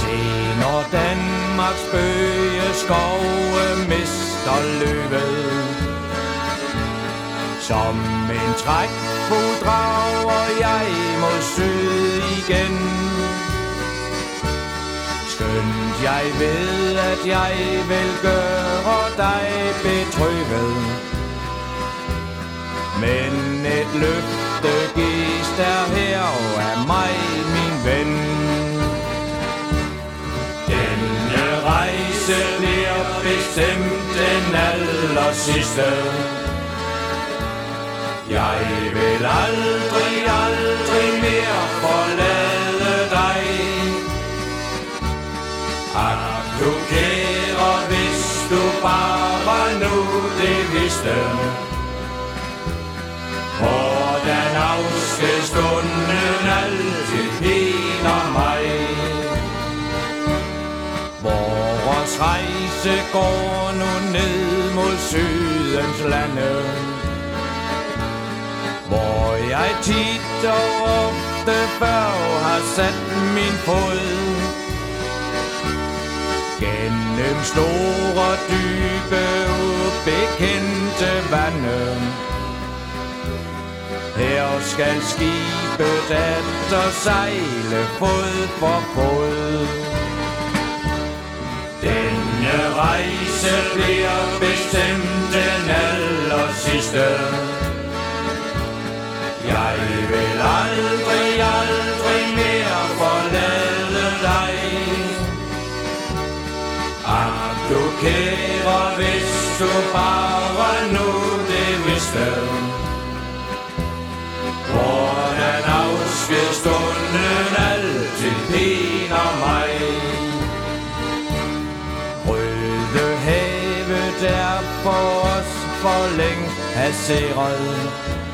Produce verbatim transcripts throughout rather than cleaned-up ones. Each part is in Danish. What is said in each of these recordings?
Se når Danmarks bøgeskove mister løvet. Som en trækfuld drager jeg mod syd igen. Skønt jeg ved, at jeg vil gøre dig betrygget. Men et løfte gives der her af mig, min ven. Denne rejse bliver bestemt den aller sidste. Jeg vil aldrig, aldrig mere forlade dig. Ak, du kære, hvis du bare nu det vidste, hvordan afskedsstunden altid piner mig. Vores rejse går nu ned mod sydens lande, hvor jeg tit og ofte før har sat min fod. Gennem store, dybe, ubekendte vande. Her skal skibet atter sejle fod for fod. Denne rejse bliver bestemt den aller sidste. Jeg vil aldrig, aldrig mere forlade dig. Ak, du kære, hvis du bare nu det vidste, hvordan afskedsstunden altid piner mig. Røde havet er for os for længst passeret.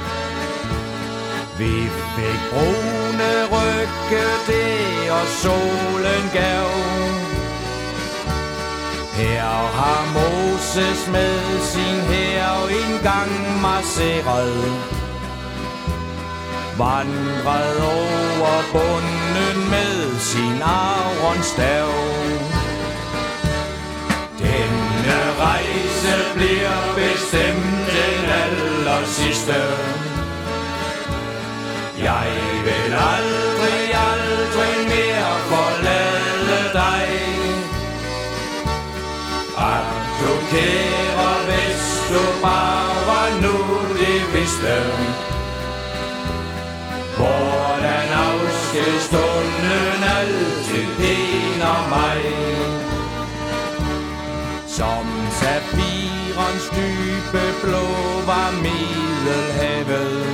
Vi fik brune rygge, det og solen gav. Her har Moses med sin hær engang marcheret, vandret over bunden med sin Arons stav. Denne rejse bliver bestemt den aller sidste. Jeg vil aldrig, aldrig mere forlade dig. Ak, du kære, hvis du bare nu det vidste, hvordan afskedsstunden altid piner mig. Som safirens dybe blå var Middelhavet,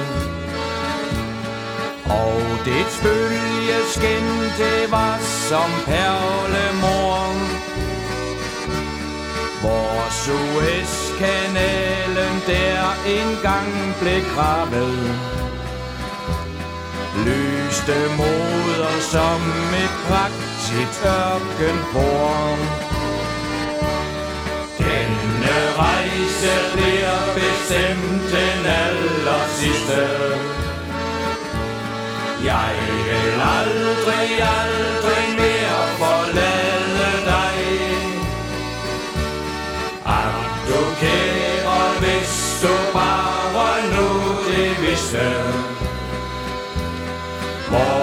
og dets bølgeskin, det var som perlemor. Hvor Suezkanalen der engang blev gravet, lyste moder som et prægtigt ørkenbord. Denne rejse bliver bestemt den aller sidste. Jeg vil aldrig, aldrig mere forlade dig. Ak, du kære, hvis du bare nu det vidste, hvor